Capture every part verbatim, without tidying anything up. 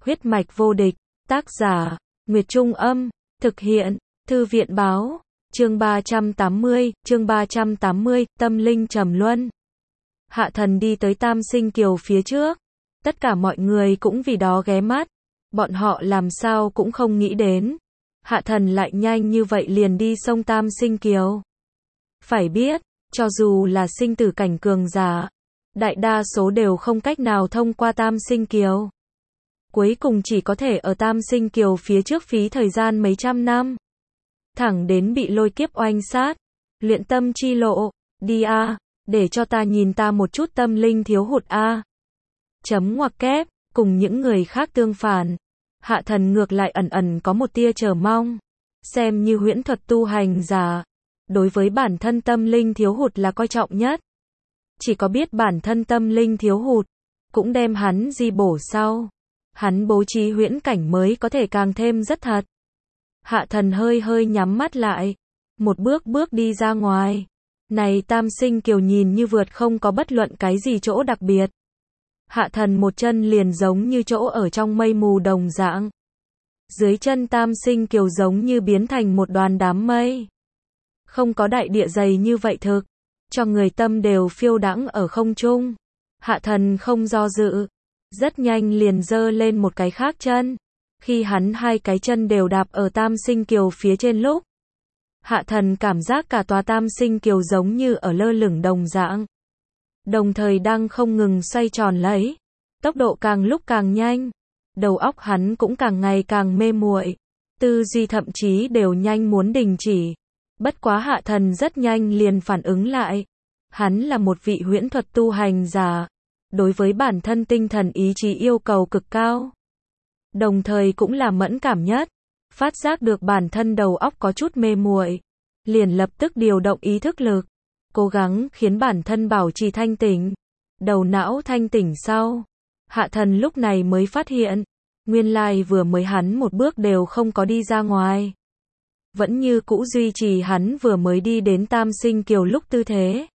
Huyết mạch vô địch, tác giả, Nguyệt Trung Âm, thực hiện, Thư viện Báo, chương ba trăm tám mươi, chương ba trăm tám mươi, tâm linh trầm luân. Hạ Thần đi tới Tam Sinh Kiều phía trước, tất cả mọi người cũng vì đó ghé mắt, bọn họ làm sao cũng không nghĩ đến. Hạ Thần lại nhanh như vậy liền đi sông Tam Sinh Kiều. Phải biết, cho dù là sinh tử cảnh cường giả, đại đa số đều không cách nào thông qua Tam Sinh Kiều. Cuối cùng chỉ có thể ở Tam Sinh Kiều phía trước phí thời gian mấy trăm năm. Thẳng đến bị lôi kiếp oanh sát. Luyện tâm chi lộ, đi a, để cho ta nhìn ta một chút tâm linh thiếu hụt a. Chấm ngoặc kép, cùng những người khác tương phản. Hạ Thần ngược lại ẩn ẩn có một tia chờ mong. Xem như huyễn thuật tu hành giả. Đối với bản thân tâm linh thiếu hụt là coi trọng nhất. Chỉ có biết bản thân tâm linh thiếu hụt, cũng đem hắn di bổ sau. Hắn bố trí huyễn cảnh mới có thể càng thêm rất thật. Hạ Thần hơi hơi nhắm mắt lại. Một bước bước đi ra ngoài. Này Tam Sinh Kiều nhìn như vượt không có bất luận cái gì chỗ đặc biệt. Hạ Thần một chân liền giống như chỗ ở trong mây mù đồng dạng. Dưới chân Tam Sinh Kiều giống như biến thành một đoàn đám mây. Không có đại địa dày như vậy thực. Cho người tâm đều phiêu đãng ở không trung. Hạ Thần không do dự. Rất nhanh liền giơ lên một cái khác chân. Khi hắn hai cái chân đều đạp ở Tam Sinh Kiều phía trên lúc. Hạ Thần cảm giác cả tòa Tam Sinh Kiều giống như ở lơ lửng đồng dạng. Đồng thời đang không ngừng xoay tròn lấy. Tốc độ càng lúc càng nhanh. Đầu óc hắn cũng càng ngày càng mê muội. Tư duy thậm chí đều nhanh muốn đình chỉ. Bất quá Hạ Thần rất nhanh liền phản ứng lại. Hắn là một vị huyễn thuật tu hành giả. Đối với bản thân tinh thần ý chí yêu cầu cực cao. Đồng thời cũng là mẫn cảm nhất. Phát giác được bản thân đầu óc có chút mê muội. Liền lập tức điều động ý thức lực. Cố gắng khiến bản thân bảo trì thanh tỉnh. Đầu não thanh tỉnh sau. Hạ Thần lúc này mới phát hiện. Nguyên lai vừa mới hắn một bước đều không có đi ra ngoài. Vẫn như cũ duy trì hắn vừa mới đi đến Tam Sinh Kiều lúc tư thế.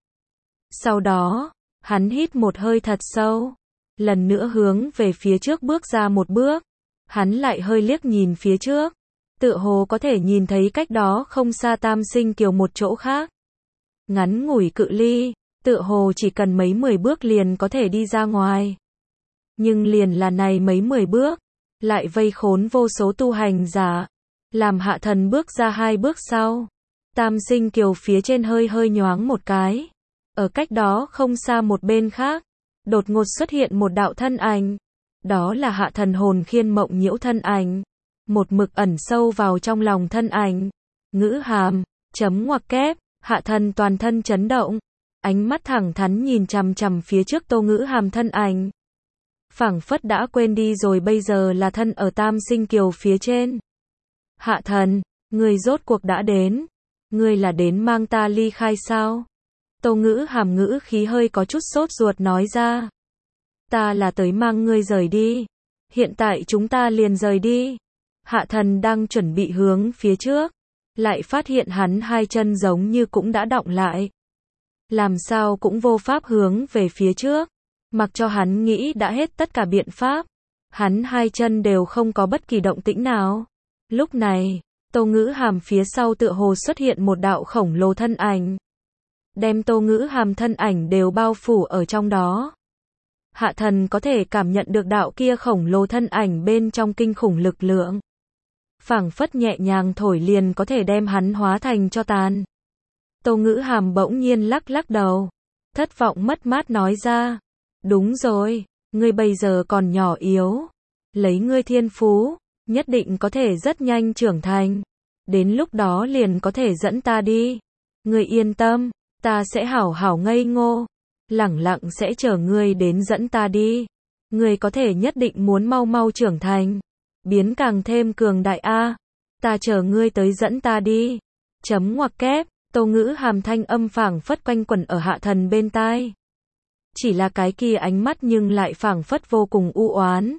Sau đó, hắn hít một hơi thật sâu. Lần nữa hướng về phía trước bước ra một bước. Hắn lại hơi liếc nhìn phía trước. Tựa hồ có thể nhìn thấy cách đó không xa Tam Sinh Kiều một chỗ khác. Ngắn ngủi cự ly, tựa hồ chỉ cần mấy mười bước liền có thể đi ra ngoài. Nhưng liền là này mấy mười bước, lại vây khốn vô số tu hành giả. Làm Hạ Thần bước ra hai bước sau. Tam Sinh Kiều phía trên hơi hơi nhoáng một cái. Ở cách đó không xa một bên khác, đột ngột xuất hiện một đạo thân ảnh. Đó là Hạ Thần hồn khiên mộng nhiễu thân ảnh. Một mực ẩn sâu vào trong lòng thân ảnh. Ngữ hàm, chấm ngoặc kép, Hạ Thần toàn thân chấn động. Ánh mắt thẳng thắn nhìn chằm chằm phía trước Tô Ngữ Hàm thân ảnh. Phảng phất đã quên đi rồi bây giờ là thân ở Tam Sinh Kiều phía trên. Hạ Thần, người rốt cuộc đã đến. Ngươi là đến mang ta ly khai sao? Tô Ngữ Hàm ngữ khí hơi có chút sốt ruột nói ra. Ta là tới mang ngươi rời đi. Hiện tại chúng ta liền rời đi. Hạ Thần đang chuẩn bị hướng phía trước. Lại phát hiện hắn hai chân giống như cũng đã đọng lại. Làm sao cũng vô pháp hướng về phía trước. Mặc cho hắn nghĩ đã hết tất cả biện pháp. Hắn hai chân đều không có bất kỳ động tĩnh nào. Lúc này, Tô Ngữ Hàm phía sau tựa hồ xuất hiện một đạo khổng lồ thân ảnh. Đem Tô Ngữ Hàm thân ảnh đều bao phủ ở trong đó. Hạ Thần có thể cảm nhận được đạo kia khổng lồ thân ảnh bên trong kinh khủng lực lượng. Phảng phất nhẹ nhàng thổi liền có thể đem hắn hóa thành tro tàn. Tô Ngữ Hàm bỗng nhiên lắc lắc đầu. Thất vọng mất mát nói ra. Đúng rồi, ngươi bây giờ còn nhỏ yếu. Lấy ngươi thiên phú, nhất định có thể rất nhanh trưởng thành. Đến lúc đó liền có thể dẫn ta đi. Ngươi yên tâm, ta sẽ hảo hảo ngây ngô. Lẳng lặng sẽ chờ ngươi đến dẫn ta đi. Ngươi có thể nhất định muốn mau mau trưởng thành. Biến càng thêm cường đại a. Ta chờ ngươi tới dẫn ta đi. Chấm ngoặc kép, Tô Ngữ Hàm thanh âm phảng phất quanh quẩn ở Hạ Thần bên tai. Chỉ là cái kia ánh mắt nhưng lại phảng phất vô cùng u oán.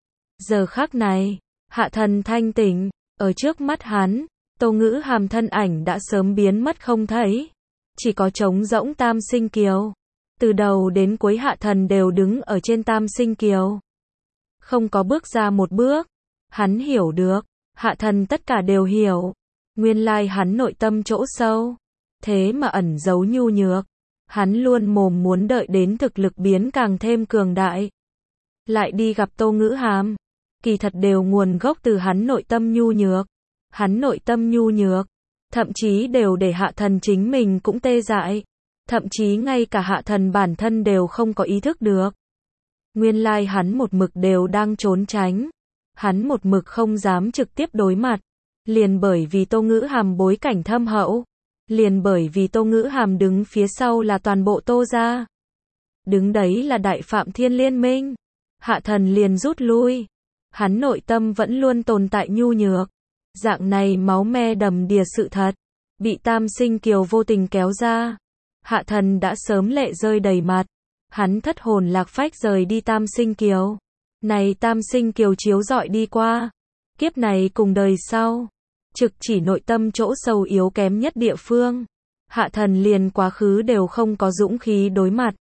Giờ khắc này, Hạ Thần thanh tỉnh, ở trước mắt hắn, Tô Ngữ Hàm thân ảnh đã sớm biến mất không thấy. Chỉ có trống rỗng Tam Sinh Kiều. Từ đầu đến cuối Hạ Thần đều đứng ở trên Tam Sinh Kiều. không có bước ra một bước. Hắn hiểu được, hạ thần tất cả đều hiểu. Nguyên lai hắn nội tâm chỗ sâu, thế mà ẩn giấu nhu nhược. Hắn luôn mồm muốn đợi đến thực lực biến càng thêm cường đại, lại đi gặp Tô Ngữ Hàm. Kỳ thật đều nguồn gốc từ hắn nội tâm nhu nhược. Hắn nội tâm nhu nhược, thậm chí đều để hạ thần chính mình cũng tê dại. Thậm chí ngay cả hạ thần bản thân đều không có ý thức được. Nguyên lai hắn một mực đều đang trốn tránh. Hắn một mực không dám trực tiếp đối mặt. Liền bởi vì Tô Ngữ Hàm bối cảnh thâm hậu. Liền bởi vì Tô Ngữ Hàm đứng phía sau là toàn bộ Tô gia. Đứng đấy là Đại Phạm Thiên Liên Minh. Hạ thần liền rút lui. Hắn nội tâm vẫn luôn tồn tại nhu nhược. Dạng này máu me đầm đìa sự thật, bị Tam Sinh Kiều vô tình kéo ra. Hạ thần đã sớm lệ rơi đầy mặt. Hắn thất hồn lạc phách rời đi Tam Sinh Kiều. Này Tam Sinh Kiều chiếu rọi đi qua. Kiếp này cùng đời sau. Trực chỉ nội tâm chỗ sâu yếu kém nhất địa phương. Hạ thần liền quá khứ đều không có dũng khí đối mặt.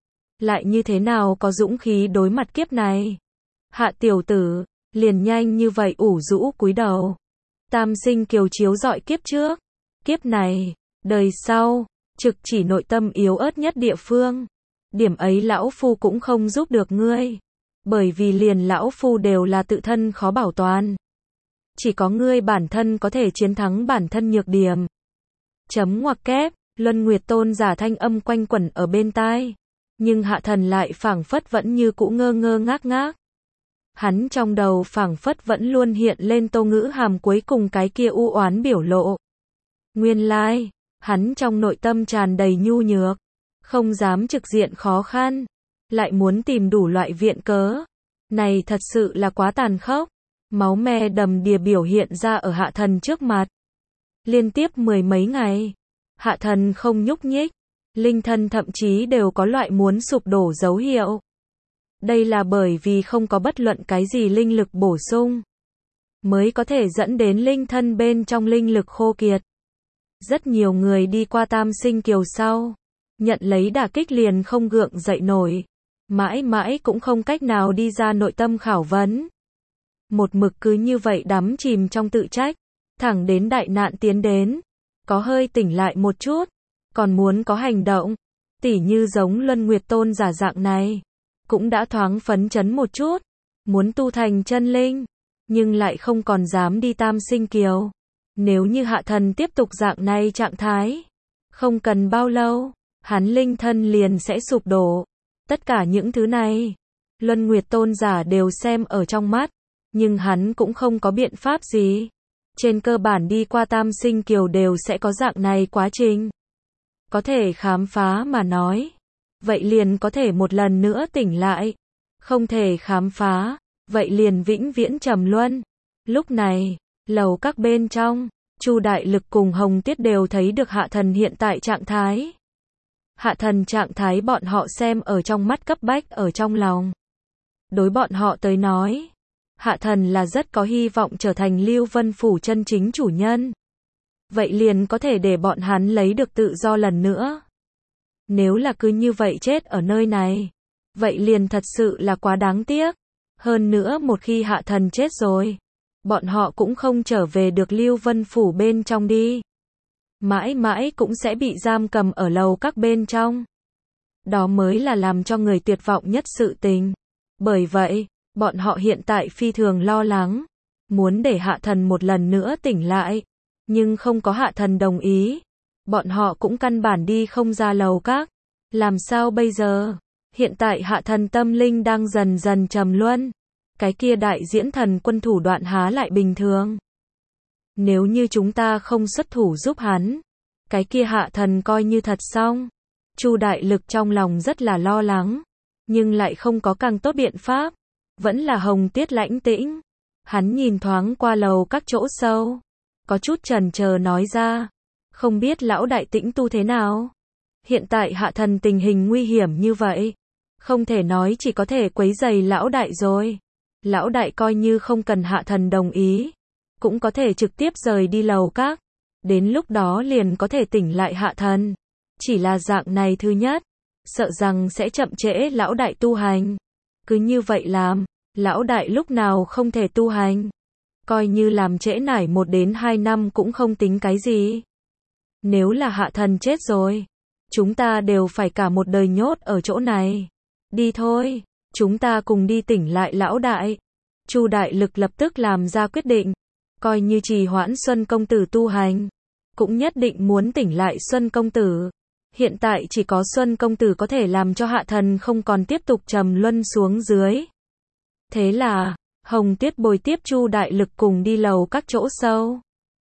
Lại như thế nào có dũng khí đối mặt kiếp này? Hạ tiểu tử, liền nhanh như vậy ủ rũ cúi đầu. Tam Sinh Kiều chiếu rọi kiếp trước. Kiếp này, đời sau, trực chỉ nội tâm yếu ớt nhất địa phương. Điểm ấy lão phu cũng không giúp được ngươi. Bởi vì liền lão phu đều là tự thân khó bảo toàn. Chỉ có ngươi bản thân có thể chiến thắng bản thân nhược điểm. Chấm ngoặc kép, Luân Nguyệt Tôn giả thanh âm quanh quẩn ở bên tai. Nhưng hạ thần lại phảng phất vẫn như cũ ngơ ngơ ngác ngác. Hắn trong đầu phảng phất vẫn luôn hiện lên Tô Ngữ Hàm cuối cùng cái kia u oán biểu lộ. Nguyên lai, hắn trong nội tâm tràn đầy nhu nhược, không dám trực diện khó khăn, lại muốn tìm đủ loại viện cớ. Này thật sự là quá tàn khốc. Máu me đầm đìa biểu hiện ra ở hạ thần trước mặt. Liên tiếp mười mấy ngày, hạ thần không nhúc nhích, linh thân thậm chí đều có loại muốn sụp đổ dấu hiệu. Đây là bởi vì không có bất luận cái gì linh lực bổ sung, mới có thể dẫn đến linh thân bên trong linh lực khô kiệt. Rất nhiều người đi qua Tam Sinh Kiều sau, nhận lấy đả kích liền không gượng dậy nổi, mãi mãi cũng không cách nào đi ra nội tâm khảo vấn. Một mực cứ như vậy đắm chìm trong tự trách, thẳng đến đại nạn tiến đến, có hơi tỉnh lại một chút, còn muốn có hành động, tỉ như giống Luân Nguyệt Tôn giả dạng này, cũng đã thoáng phấn chấn một chút, muốn tu thành chân linh, nhưng lại không còn dám đi Tam Sinh Kiều. Nếu như hạ thần tiếp tục dạng này trạng thái, không cần bao lâu, hắn linh thân liền sẽ sụp đổ. Tất cả những thứ này, Luân Nguyệt Tôn giả đều xem ở trong mắt, nhưng hắn cũng không có biện pháp gì. Trên cơ bản đi qua Tam Sinh Kiều đều sẽ có dạng này quá trình. Có thể khám phá mà nói, vậy liền có thể một lần nữa tỉnh lại. Không thể khám phá, vậy liền vĩnh viễn trầm luân. Lúc này, lầu các bên trong, Chu Đại Lực cùng Hồng Tiết đều thấy được hạ thần hiện tại trạng thái. Hạ thần trạng thái bọn họ xem ở trong mắt, cấp bách ở trong lòng. Đối bọn họ tới nói, hạ thần là rất có hy vọng trở thành Lưu Vân Phủ chân chính chủ nhân. Vậy liền có thể để bọn hắn lấy được tự do lần nữa. Nếu là cứ như vậy chết ở nơi này, vậy liền thật sự là quá đáng tiếc. Hơn nữa một khi hạ thần chết rồi, bọn họ cũng không trở về được Lưu Vân Phủ bên trong đi. Mãi mãi cũng sẽ bị giam cầm ở lầu các bên trong. Đó mới là làm cho người tuyệt vọng nhất sự tình. Bởi vậy, bọn họ hiện tại phi thường lo lắng, muốn để hạ thần một lần nữa tỉnh lại, nhưng không có hạ thần đồng ý. Bọn họ cũng căn bản đi không ra lầu các. Làm sao bây giờ? Hiện tại hạ thần tâm linh đang dần dần trầm luân. Cái kia đại diễn thần quân thủ đoạn há lại bình thường. Nếu như chúng ta không xuất thủ giúp hắn, cái kia hạ thần coi như thật xong. Chu Đại Lực trong lòng rất là lo lắng, nhưng lại không có càng tốt biện pháp. Vẫn là Hồng Tiết lãnh tĩnh. Hắn nhìn thoáng qua lầu các chỗ sâu, có chút chần chờ nói ra, không biết lão đại tĩnh tu thế nào. Hiện tại hạ thần tình hình nguy hiểm như vậy, không thể nói chỉ có thể quấy rầy lão đại rồi. Lão đại coi như không cần hạ thần đồng ý, cũng có thể trực tiếp rời đi lầu các. Đến lúc đó liền có thể tỉnh lại hạ thần. Chỉ là dạng này thứ nhất, sợ rằng sẽ chậm trễ lão đại tu hành. Cứ như vậy làm, Lão đại lúc nào không thể tu hành. Coi như làm trễ nải một đến hai năm cũng không tính cái gì. Nếu là hạ thần chết rồi, chúng ta đều phải cả một đời nhốt ở chỗ này. Đi thôi, chúng ta cùng đi tỉnh lại lão đại. Chu Đại Lực lập tức làm ra quyết định, coi như trì hoãn Xuân công tử tu hành, cũng nhất định muốn tỉnh lại Xuân công tử. Hiện tại chỉ có Xuân công tử có thể làm cho hạ thần không còn tiếp tục trầm luân xuống dưới. Thế là, Hồng Tuyết bồi tiếp Chu Đại Lực cùng đi lầu các chỗ sâu.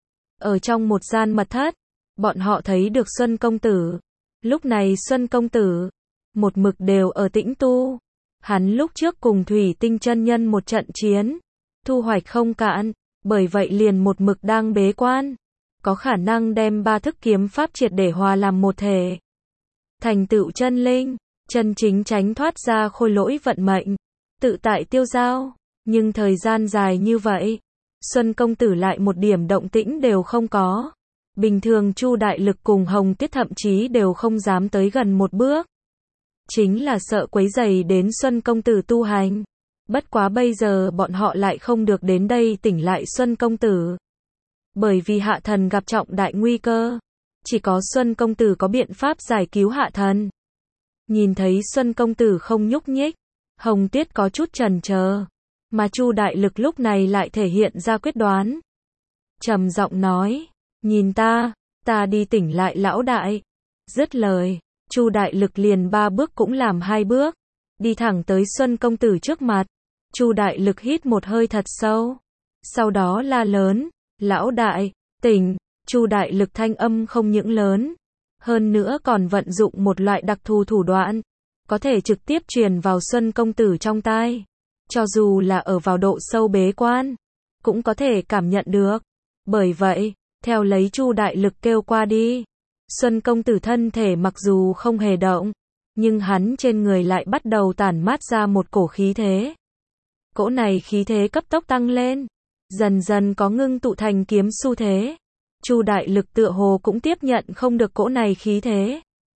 Ở trong một gian mật thất, bọn họ thấy được Xuân công tử. Lúc này Xuân công tử, một mực đều ở tĩnh tu. Hắn lúc trước cùng Thủy Tinh chân nhân một trận chiến, thu hoạch không cạn, bởi vậy liền một mực đang bế quan. Có khả năng đem ba thức kiếm pháp triệt để hòa làm một thể. Thành tựu chân linh, chân chính tránh thoát ra khôi lỗi vận mệnh, tự tại tiêu dao. Nhưng thời gian dài như vậy, Xuân công tử lại một điểm động tĩnh đều không có. Bình thường Chu Đại Lực cùng Hồng Tuyết thậm chí đều không dám tới gần một bước. Chính là sợ quấy rầy đến Xuân công tử tu hành. Bất quá bây giờ bọn họ lại không được đến đây tỉnh lại Xuân công tử. Bởi vì hạ thần gặp trọng đại nguy cơ. Chỉ có Xuân công tử có biện pháp giải cứu hạ thần. Nhìn thấy Xuân công tử không nhúc nhích, Hồng Tuyết có chút chần chờ. Mà Chu Đại Lực lúc này lại thể hiện ra quyết đoán. Trầm giọng nói, nhìn ta, ta đi tỉnh lại lão đại. Dứt lời, Chu Đại Lực liền ba bước cũng làm hai bước, đi thẳng tới Xuân công tử trước mặt. Chu Đại Lực hít một hơi thật sâu, sau đó la lớn, lão đại, tỉnh. Chu Đại Lực thanh âm không những lớn, hơn nữa còn vận dụng một loại đặc thù thủ đoạn, có thể trực tiếp truyền vào Xuân công tử trong tai. Cho dù là ở vào độ sâu bế quan, cũng có thể cảm nhận được. Bởi vậy, theo lấy Chu Đại Lực kêu qua đi, Xuân công tử thân thể mặc dù không hề động, nhưng hắn trên người lại bắt đầu tản mát ra một cổ khí thế. Cỗ này khí thế cấp tốc tăng lên, dần dần có ngưng tụ thành kiếm xu thế. Chu Đại Lực tựa hồ cũng tiếp nhận không được cỗ này khí thế.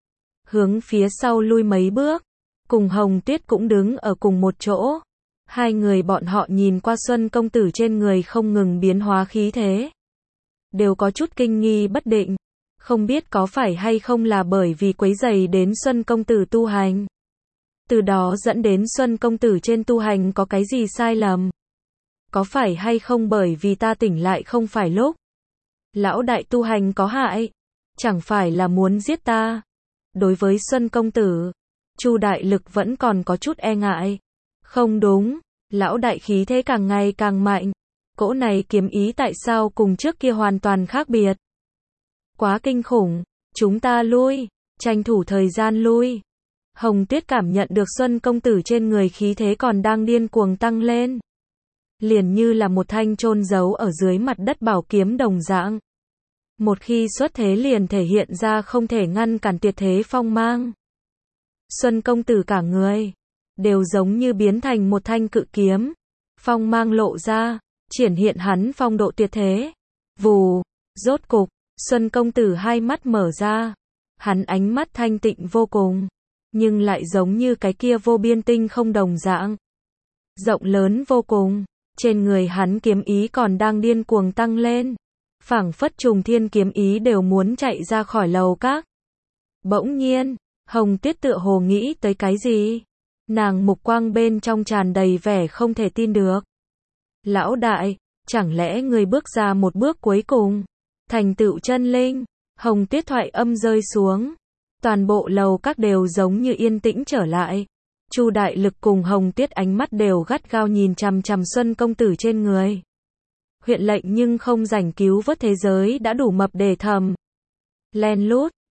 Hướng phía sau lui mấy bước, cùng Hồng Tuyết cũng đứng ở cùng một chỗ. Hai người bọn họ nhìn qua Xuân công tử trên người không ngừng biến hóa khí thế. Đều có chút kinh nghi bất định. Không biết có phải hay không là bởi vì quấy rầy đến Xuân công tử tu hành. Từ đó dẫn đến Xuân công tử trên tu hành có cái gì sai lầm. Có phải hay không bởi vì ta tỉnh lại không phải lúc. Lão đại tu hành có hại. Chẳng phải là muốn giết ta. Đối với Xuân công tử, Chu Đại Lực vẫn còn có chút e ngại. Không đúng, lão đại khí thế càng ngày càng mạnh. Cỗ này kiếm ý tại sao cùng trước kia hoàn toàn khác biệt. Quá kinh khủng, chúng ta lui, tranh thủ thời gian lui. Hồng Tuyết cảm nhận được Xuân công tử trên người khí thế còn đang điên cuồng tăng lên. Liền như là một thanh chôn giấu ở dưới mặt đất bảo kiếm đồng dạng. Một khi xuất thế liền thể hiện ra không thể ngăn cản tuyệt thế phong mang. Xuân công tử cả người đều giống như biến thành một thanh cự kiếm, phong mang lộ ra, triển hiện hắn phong độ tuyệt thế. Vù, rốt cục, Xuân công tử hai mắt mở ra, hắn ánh mắt thanh tịnh vô cùng, nhưng lại giống như cái kia vô biên tinh không đồng dạng, rộng lớn vô cùng. Trên người hắn kiếm ý còn đang điên cuồng tăng lên, phảng phất trùng thiên kiếm ý đều muốn chạy ra khỏi lầu các. Bỗng nhiên, Hồng Tuyết tựa hồ nghĩ tới cái gì, nàng mục quang bên trong tràn đầy vẻ không thể tin được. Lão đại, chẳng lẽ người bước ra một bước cuối cùng, thành tựu chân linh? Hồng Tuyết thoại âm rơi xuống, toàn bộ lầu các đều giống như yên tĩnh trở lại. Chu Đại Lực cùng Hồng Tuyết ánh mắt đều gắt gao nhìn chằm chằm Xuân công tử trên người. Huyện lệnh nhưng không rảnh cứu vớt thế giới đã đủ mập để thầm. Len lút,